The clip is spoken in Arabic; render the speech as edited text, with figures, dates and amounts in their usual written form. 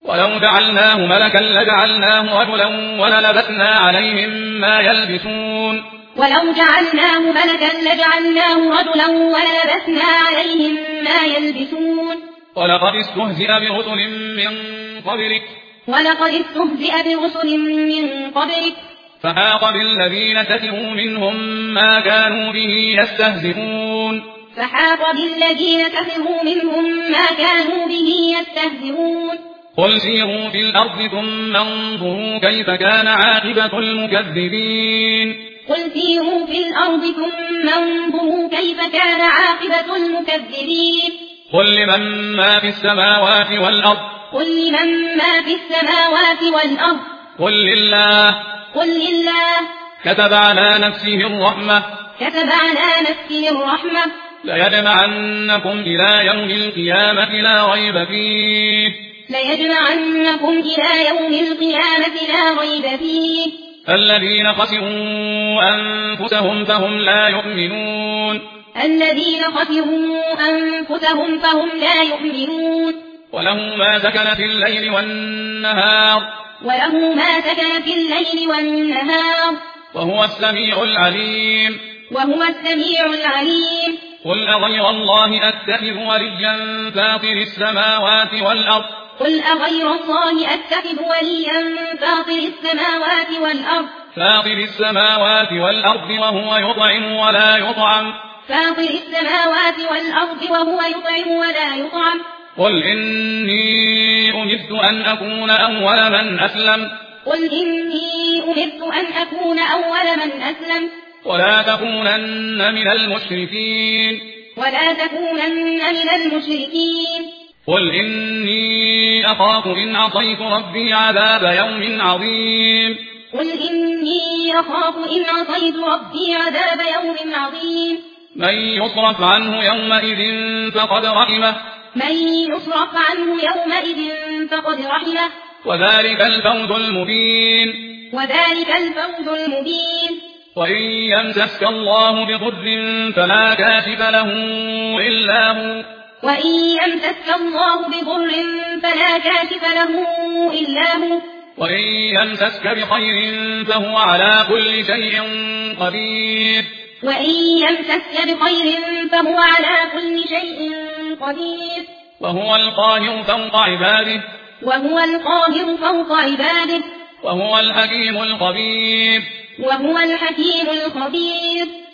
ولو جعلناه ملكا لجعلناه رجلا وللبسنا عليهم ما يلبسون ولو جعلناه ملكا لجعلناه رجلا وللبسنا عليهم ما يلبسون ولقد استهزئ برسل من قبلك فحاق بالذين سخروا منهم ما كانوا به يستهزئون قل سيروا في الأرض ثم انظروا كيف كان عاقبة المكذبين قل لمن ما في السماوات والأرض قل لله كتب على نفسه الرحمة ليجمعنكم إلى يوم القيامة لا ريب فيه الذين خسروا أنفسهم فهم لا يؤمنون وله ما سكن في الليل والنهار وهو السميع العليم قل أغير الله أتخذ وليا فاطر السماوات والأرض وهو يطعم ولا يطعم قل إني أمرت أن أكون أول من أسلم ولا تكونن من المشركين قل إني أخاف إن عصيت ربي عذاب يوم عظيم من يصرف عنه يومئذ فقد رحمه وذلك الفوز المبين وإن يمسسك الله بضر فلا كاشف له إلا هو وإن يمسسك بخير فهو على كل شيء قدير وهو القاهر فوق عباده وهو الحكيم الخبير